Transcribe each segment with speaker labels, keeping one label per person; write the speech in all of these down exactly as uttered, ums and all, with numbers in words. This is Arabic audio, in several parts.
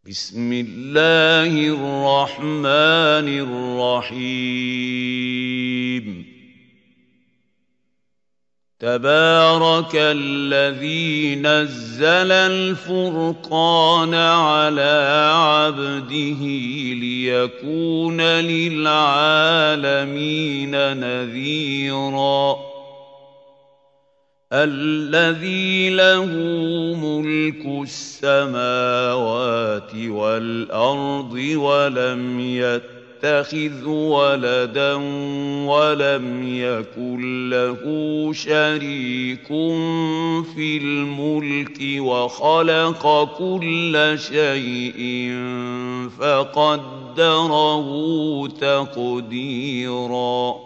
Speaker 1: بسم الله الرحمن الرحيم تبارك الذي نزل الفرقان على عبده ليكون للعالمين نذيرا الذي له ملك السماوات والأرض ولم يتخذ ولدا ولم يكن له شريك في الملك وخلق كل شيء فقدره تقديرا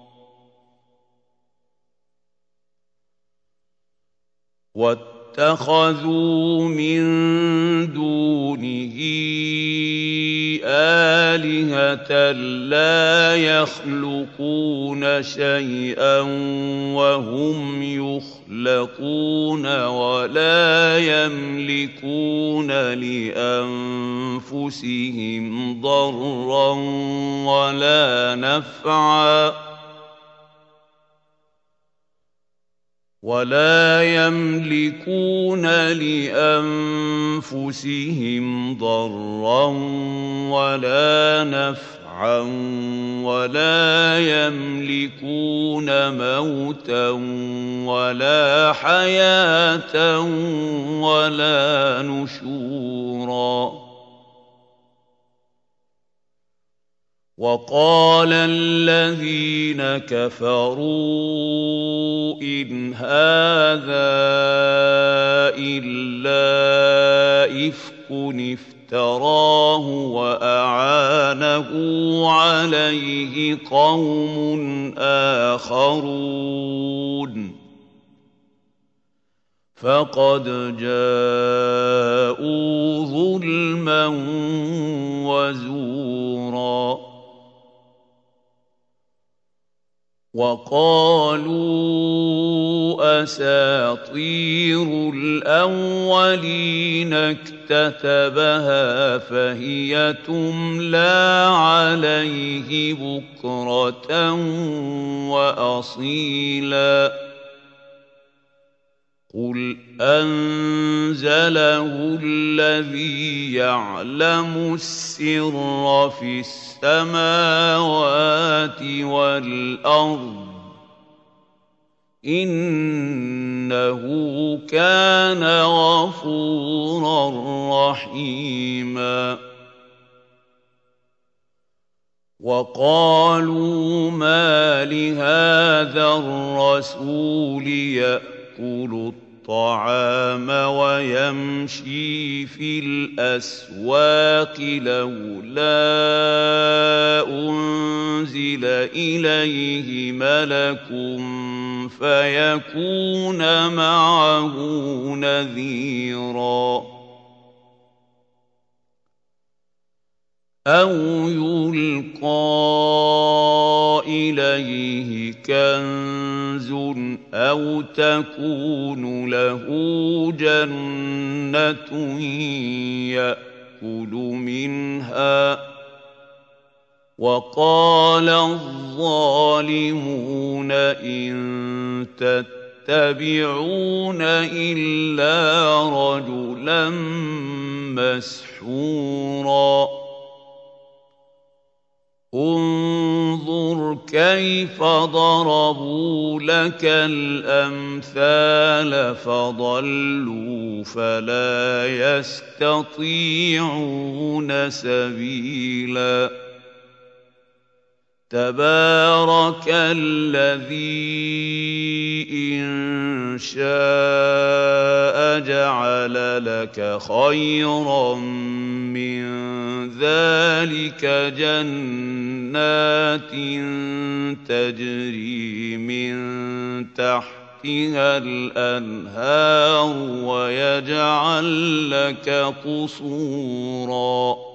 Speaker 1: واتخذوا من دونه آلهة لا يخلقون شيئا وهم يخلقون ولا يملكون لأنفسهم ضرا ولا نفعا ولا يملكون لأنفسهم ضرا ولا نفعا ولا يملكون موتا ولا حياة ولا نشورا وقال الذين كفروا إن هذا إلا إفك افتراه وأعانه عليه قوم آخرون فقد جاءوا ظلما وزورا وقالوا أساطير الأولين اكتتبها فهي تملى عليه بكرة وأصيلا قل أنزله الذي يعلم السر في السماوات والأرض إنه كان غفورا رحيما وقالوا ما لهذا الرسول يأكل الطعام ويمشي في الأسواق لولا أنزل إليه ملك فيكون معه نذيرا أو يلقى إليه كنز أو تكون له جنة يأكل منها وقال الظالمون إن تتبعون إلا رجلا مسحورا انظر كيف ضربوا لك الأمثال فضلوا فلا يستطيعون سبيلا تبارك الذي إن شاء جعل لك خيرا من ذلك جنات تجري من تحتها الأنهار ويجعل لك قصورا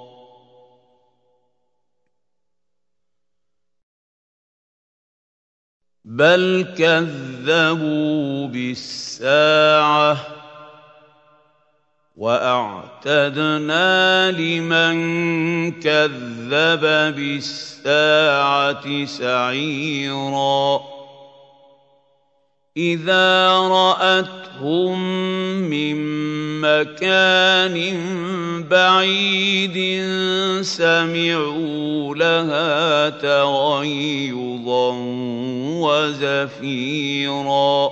Speaker 1: بل كذبوا بالساعة وأعتدنا لمن كذب بالساعة سعيرا إذا رأتهم من مكان بعيد سمعوا لها تغيظا وزفيرا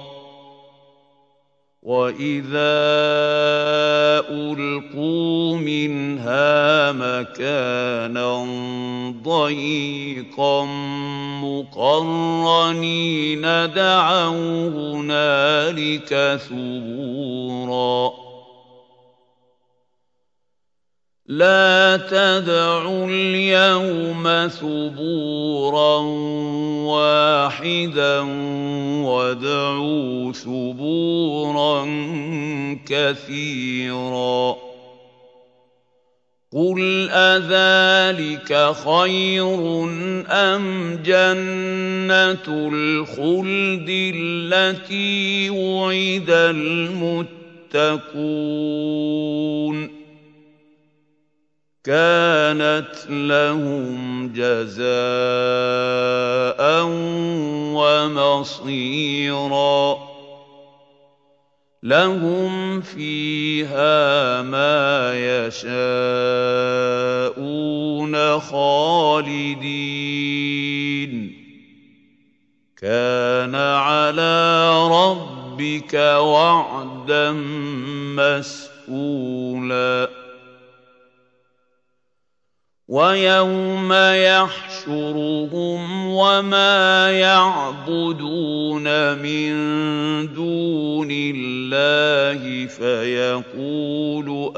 Speaker 1: وإذا ألقوا منها مكانا ضيقا مقرنين دعوا هنالك ثبورا لا تدعوا اليوم ثبورا واحدا وادعوا ثبورا كثيرا قل أذلك خير أم جنة الخلد التي وعد المتقون كانت لهم جزاء ومصيرا لهم فيها ما يشاءون خالدين كان على ربك وعدا مسئولا ويوم يحشرهم وما يعبدون من دون الله فيقول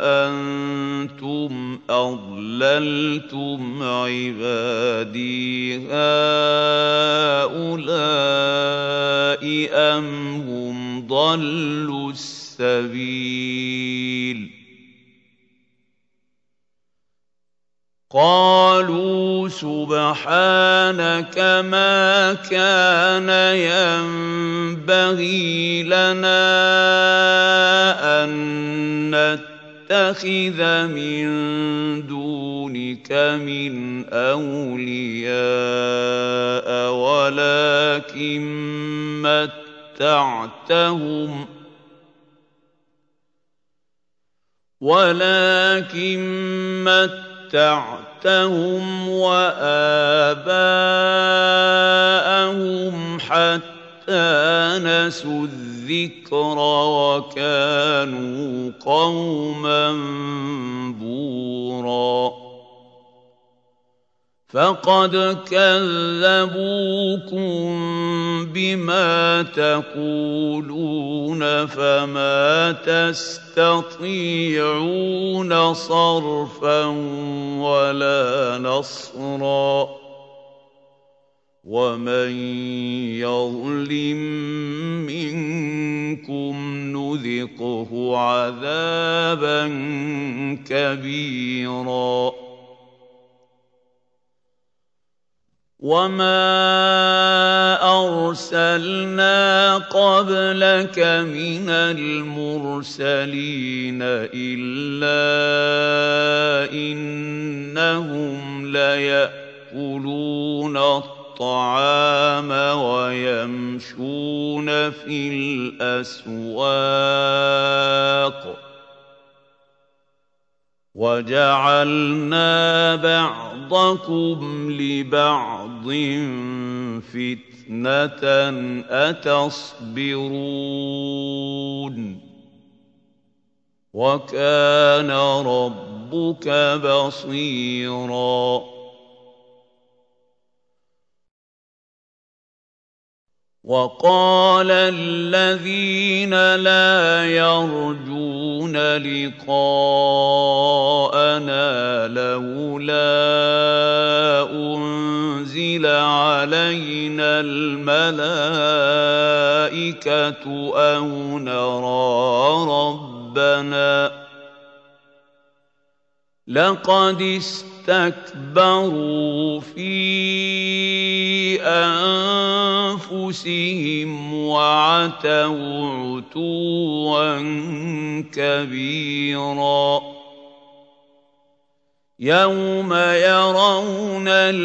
Speaker 1: أأنتم أضللتم عبادي هؤلاء أم هم ضلوا السبيل قالوا سبحانك ما كان ينبغي لنا أن نتخذ من دونك من أولياء ولكن متعتهم ولكن متعتهم متعتهم وآباءهم حتى نسوا الذكر وكانوا قوما بورا فقد كذبوكم بما تقولون فما تستطيعون صرفا ولا نصرا ومن يظلم منكم نذقه عذابا كبيرا وما أرسلنا قبلك من المرسلين إلا إنهم ليأكلون الطعام ويمشون في الأسواق وجعلنا بعضكم لبعض فتنة أتصبرون وكان ربك بصيرا وقال الذين لا يرجون لقاءنا لولا أنزل علينا الملائكة أو نرى ربنا لقد استكبروا في أنفسهم وعتوا عتوا كبيرا يوم يرون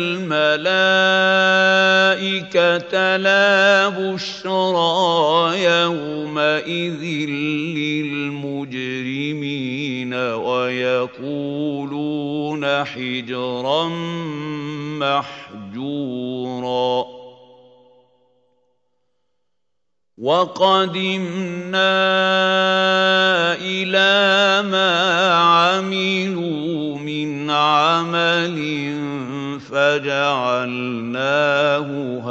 Speaker 1: الملائكة لا بشرى يومئذ للمجرمين ويقولون حجرا محجورا وقدمنا إلى ما عملوا من عمل فجعلناه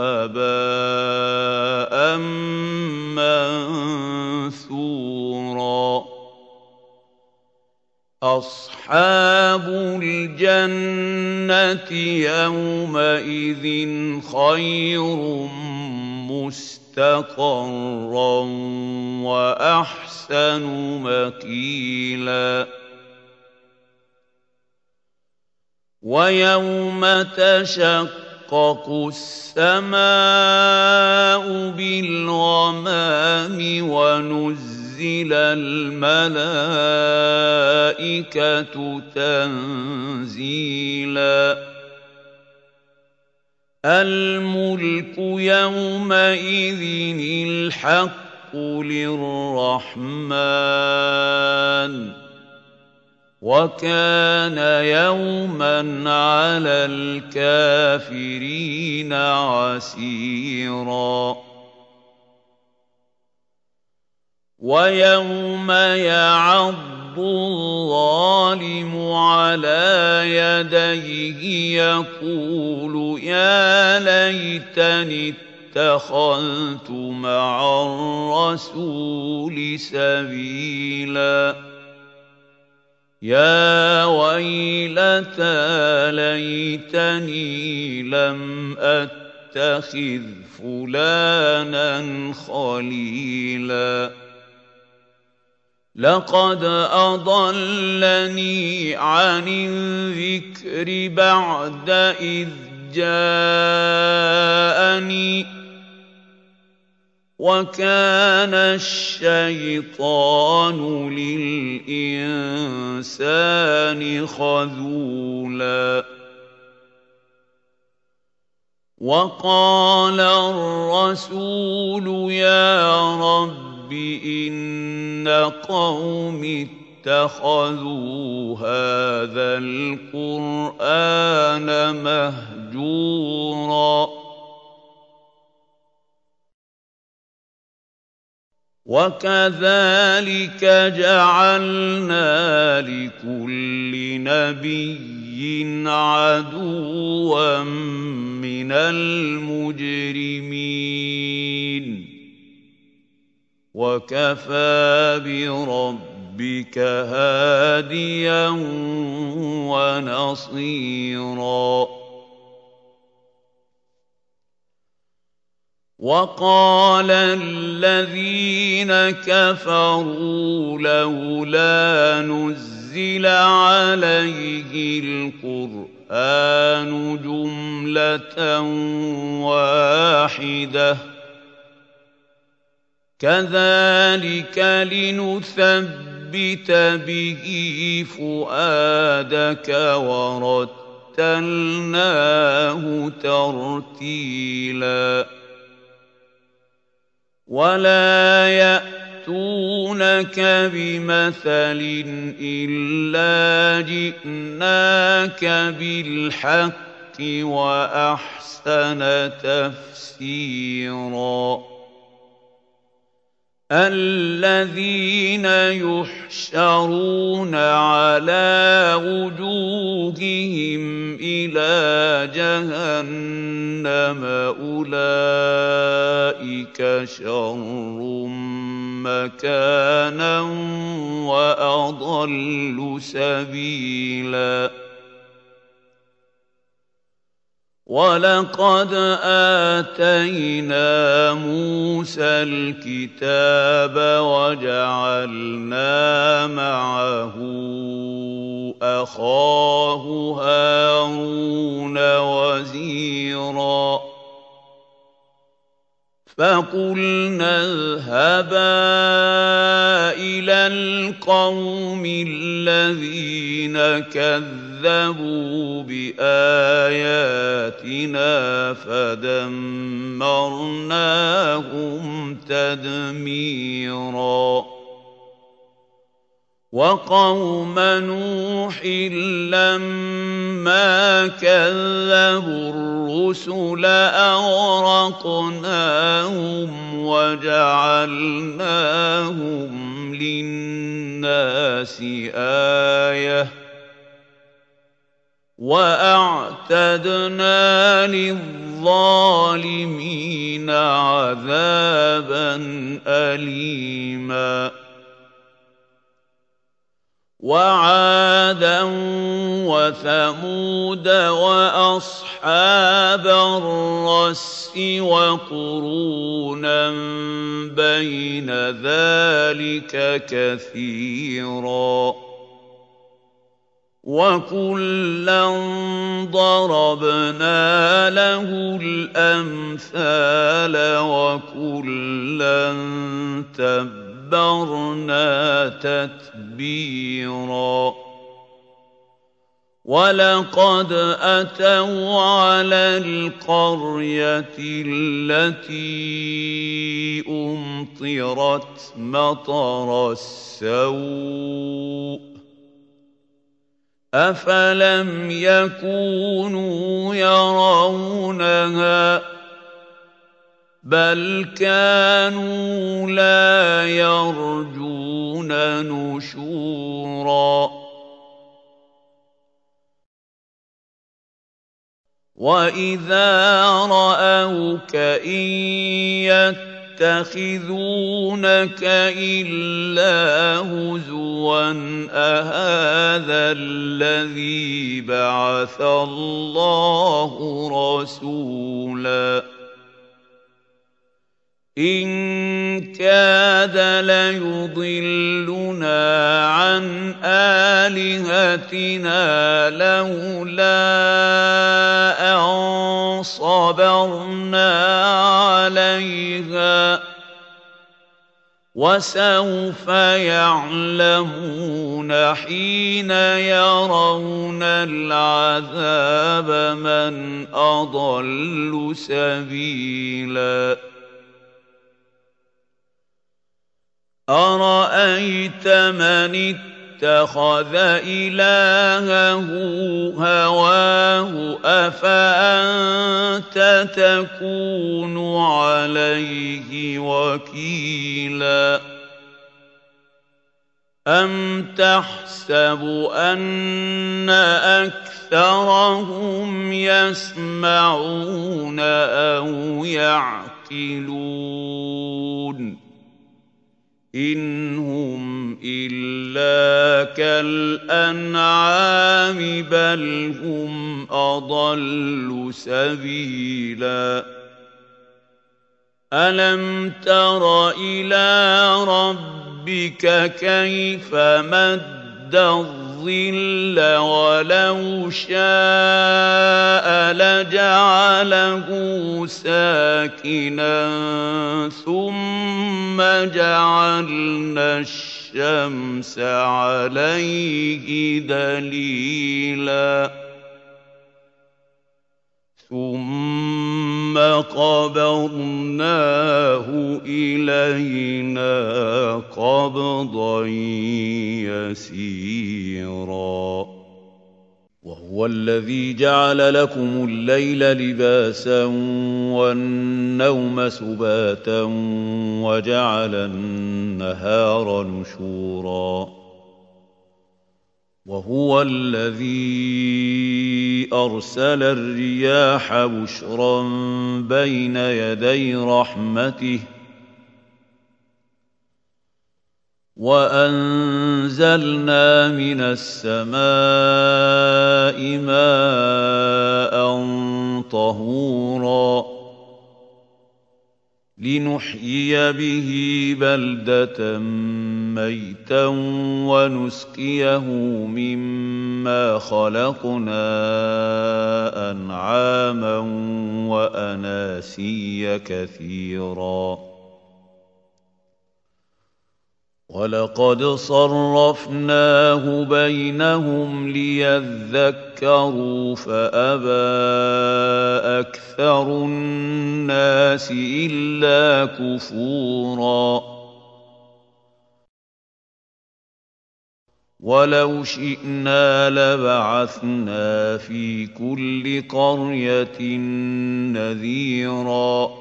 Speaker 1: هباء منثورا أصحاب الجنة يومئذ خير مستقرا وأحسن مقيلا ويوم تشقق السماء بالغمام ونزل الملائكة تنزيلا الملك يومئذ الحق للرحمن وكان يوما على الكافرين عسيرا ويوم يعض الظالم على يديه يقول يا ليتني اتخذت مع الرسول سبيلا يا ويلتى ليتني لم أتخذ فلانا خليلا لقد أضلني عن الذكر بعد إذ جاءني وكان الشيطان للإنسان خذولا وقال الرسول يا رب إن قوم اتخذوا هذا القرآن مهجورا وكذلك جعلنا لكل نبي عدوا من المجرمين وكفى بربك هاديا ونصيرا وقال الذين كفروا لولا نزل عليه القرآن جملة واحدة كذلك لنثبت به فؤادك ورتلناه ترتيلا ولا يأتونك بمثل إلا جئناك بالحق وأحسن تفسيرا الذين يحشرون على وجوههم إلى جهنم أولئك شر مكانا وأضل سبيلا ولقد آتينا موسى الكتاب وجعلنا معه أخاه هارون وزيرا فَقُلْنَا اذْهَبَا إِلَى الْقَوْمِ الَّذِينَ كَذَّبُوا بِآيَاتِنَا فَدَمَّرْنَاهُمْ تَدْمِيرًا وَقَوْمَ نُوحٍ لَّمَّا كَذَّبُوا الرُّسُلَ أَغْرَقْنَاهُمْ وَجَعَلْنَاهُمْ لِلنَّاسِ آيَةً وَأَعْتَدْنَا لِلظَّالِمِينَ عَذَابًا أَلِيمًا وَعَادًا وَثَمُودَ وَأَصْحَابَ الرَّسِّ وَقُرُونًا بَيْنَ ذَلِكَ كَثِيرًا وَكُلًّا ضَرَبْنَا لَهُ الْأَمْثَالَ وَكُلًّا تَبَّرْنَا تَتْبِيرًا وَلَقَدْ أَتَوْا عَلَى الْقَرْيَةِ الَّتِي أُمْطِرَتْ مَطَرَ السَّوْءِ أَفَلَمْ يَكُونُوا يَرَوْنَهَا بَلْ كَانُوا لَا يَرْجُونَ نُشُورًا وَإِذَا رَأَوْكَ إِن يَتَّخِذُونَكَ إِلَّا هُزُوًا أَهَٰذَا الَّذِي بَعَثَ اللَّهُ رَسُولًا إِن كَادَ لَيُضِلُّنَا عَنْ آلِهَتِنَا لَوْلَا أَن صَبَرْنَا عَلَيْهَا ۚ وَسَوْفَ يَعْلَمُونَ حِينَ يَرَوْنَ الْعَذَابَ مَنْ أَضَلُّ سَبِيلًا أَرَأَيْتَ مَنِ اتَّخَذَ إِلَٰهَهُ هَوَاهُ أَفَأَنتَ تَكُونُ عَلَيْهِ وَكِيلًا أَمْ تَحْسَبُ أَنَّ أَكْثَرَهُمْ يَسْمَعُونَ أَوْ يَعْقِلُونَ إِنْ هُمْ إِلَّا كَالْأَنْعَامِ بَلْ هُمْ أَضَلُّ سَبِيلًا أَلَمْ تَرَ إِلَىٰ رَبِّكَ كَيْفَ مَدَّ الظِّلَّ وَلَوْ شَاءَ لَجَعَلَهُ سَاكِنًا ثُمَّ جَعَلْنَا الشَّمْسَ عَلَيْهِ دَلِيلًا ثُمَّ قَبَضْنَاهُ إِلَيْنَا قَبْضًا يَسِيرًا وَهُوَ الَّذِي جَعَلَ لَكُمُ اللَّيْلَ لِبَاسًا وَالنَّوْمَ سُبَاتًا وَجَعَلَ النَّهَارَ نُشُورًا وَهُوَ الَّذِي أَرْسَلَ الرِّيَاحَ بُشْرًا بَيْنَ يَدَيْ رَحْمَتِهِ وَأَنزَلْنَا مِنَ السَّمَاءِ مَاءً طَهُورًا لِنُحْيِيَ بِهِ بَلْدَةً مَّيْتًا وَنُسْقِيَهُ مِمَّا مما خلقنا أنعاما وأناسيا كثيرا ولقد صرفناه بينهم ليذكروا فأبى أكثر الناس إلا كفورا ولو شئنا لبعثنا في كل قرية نذيرا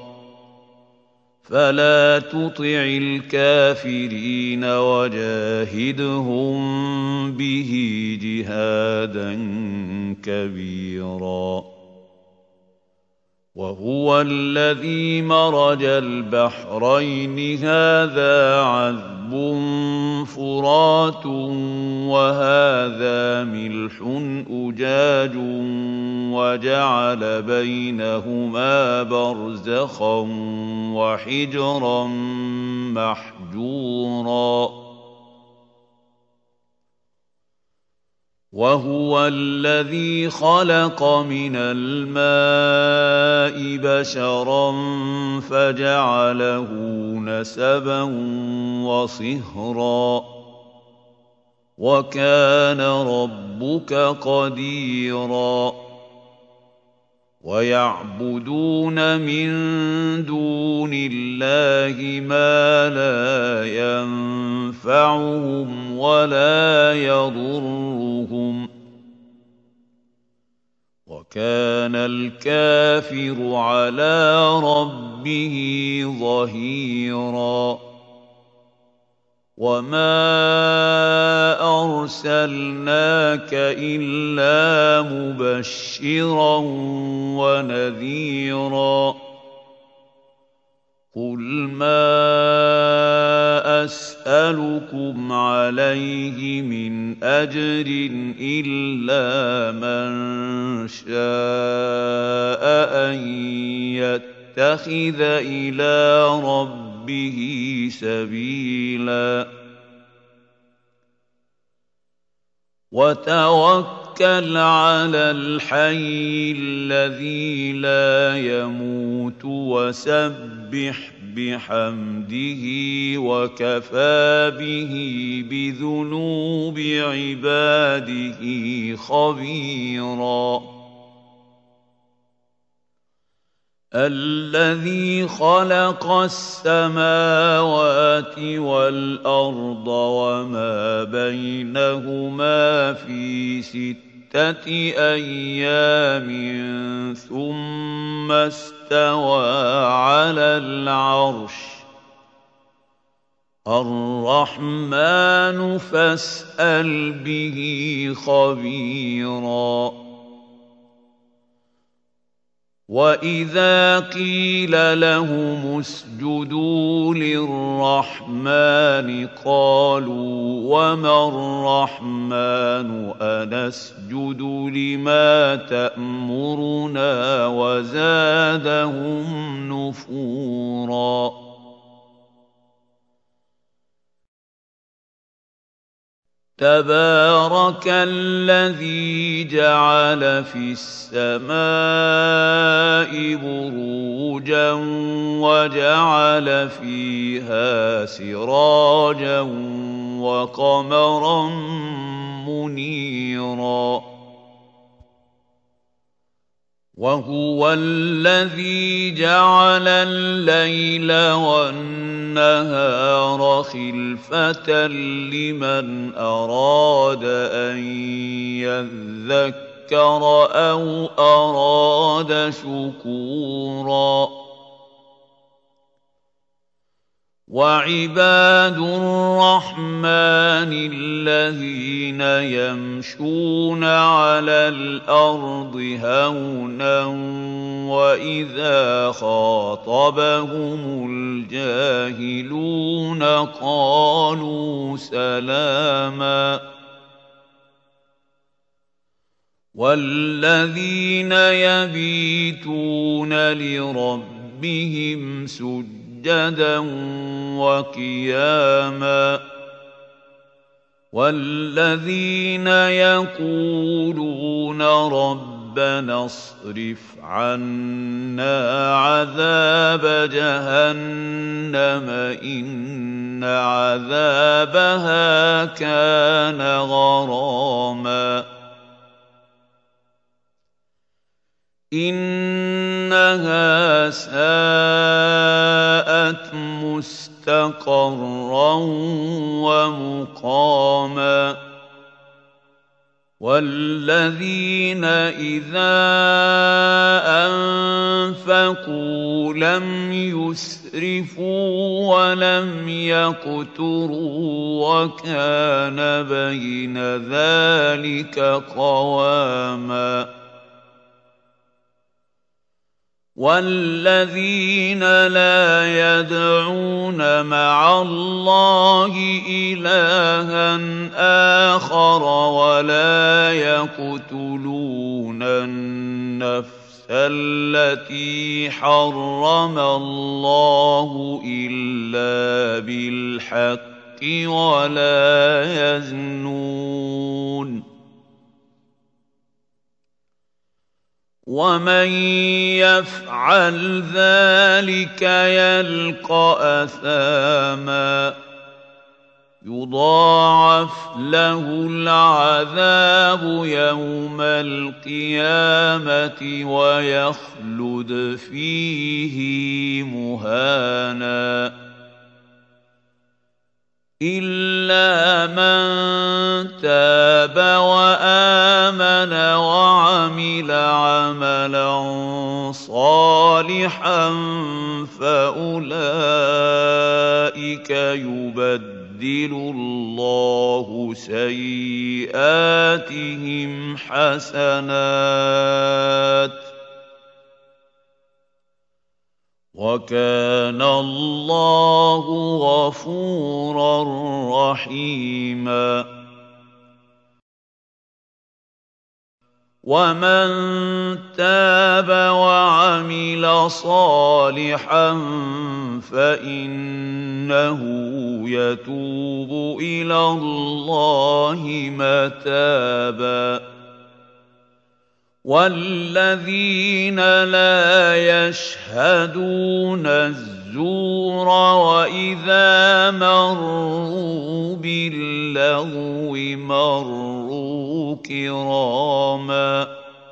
Speaker 1: فلا تطع الكافرين وجاهدهم به جهادا كبيرا وهو الذي مرج البحرين هذا عذب فرات وهذا ملح أجاج وجعل بينهما برزخا وحجرا محجورا وهو الذي خلق من الماء بشرا فجعله نسبا وصهرا وكان ربك قديرا ويعبدون من دون الله ما لا ينفعهم ولا يضرهم وكان الكافر على ربه ظهيرا وما أرسلناك إلا مبشرا ونذيرا قل ما أسألكم عليه من أجر إلا من شاء أن يتخذ إلى ربه سبيلا وتوكل على الحي الذي لا يموت وسبح بحمده وكفى به بذنوب عباده خبيرا الذي خلق السماوات والأرض وما بينهما في ستة أيام ثم استوى على العرش الرحمن فاسأل به خبيرا وَإِذَا قِيلَ لَهُمُ اسْجُدُوا لِلرَّحْمَنِ قَالُوا وَمَا الرَّحْمَنُ أَنَسْجُدُ لِمَا تَأْمُرُنَا وَزَادَهُمْ نُفُورًا تبارك الذي جعل في السماء بروجا وجعل فيها سراجا وقمرا منيرا وهو الذي جعل الليل والنهار خلفة لمن أراد أن يذكر أو أراد شكورا وعباد الرحمن الذين يمشون على الأرض هونا وإذا خاطبهم الجاهلون قالوا سلاما والذين يبيتون لربهم سجدا سجدا وقياما والذين يقولون ربنا اصرف عنا عذاب جهنم إن عذابها كان غراما إنها ساءت مستقرا ومقاما والذين إذا أنفقوا لم يسرفوا ولم يقتروا وكان بين ذلك قواما والذين لا يدعون مع الله إلها آخر ولا يقتلون النفس التي حرم الله إلا بالحق ولا يزنون ومن يفعل ذلك يلقى أثاما يضاعف له العذاب يوم القيامة ويخلد فيه مهانا إلا من تاب وآمن وعمل عملا صالحا فأولئك يبدل الله سيئاتهم حسنات وكان الله غفورا رحيما ومن تاب وعمل صالحا فإنه يتوب إلى الله متابا والذين لا يشهدون الزور وإذا مروا باللغو مروا كراما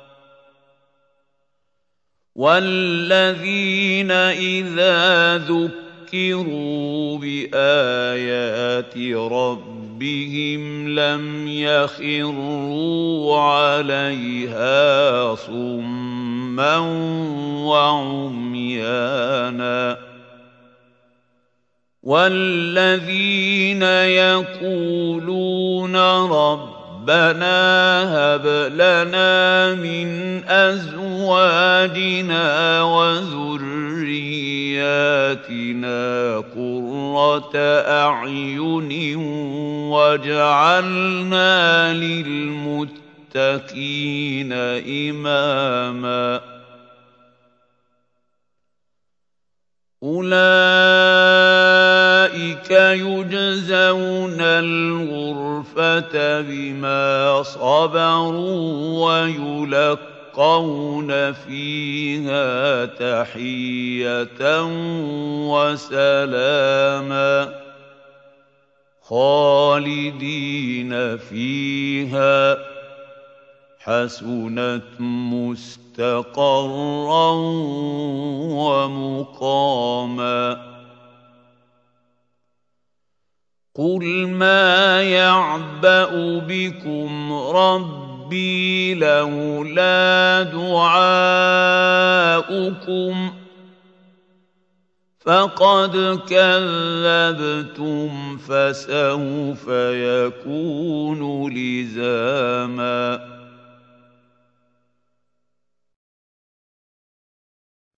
Speaker 1: والذين إذا ذكروا بآيات ربهم لم يخروا عليها صما وعميانا والذين يقولون ربنا هب لنا من أزواجنا وذرياتنا قرة أعين واجعلنا للمتقين إماما أولئك يجزون الغرفة بما صبروا ويلقون فيها تحية وسلاما خالدين فيها حسنت مستقرا ومقاما قل ما يعبأ بكم ربي لولا دعاؤكم فقد كذبتم فسوف يكون لزاما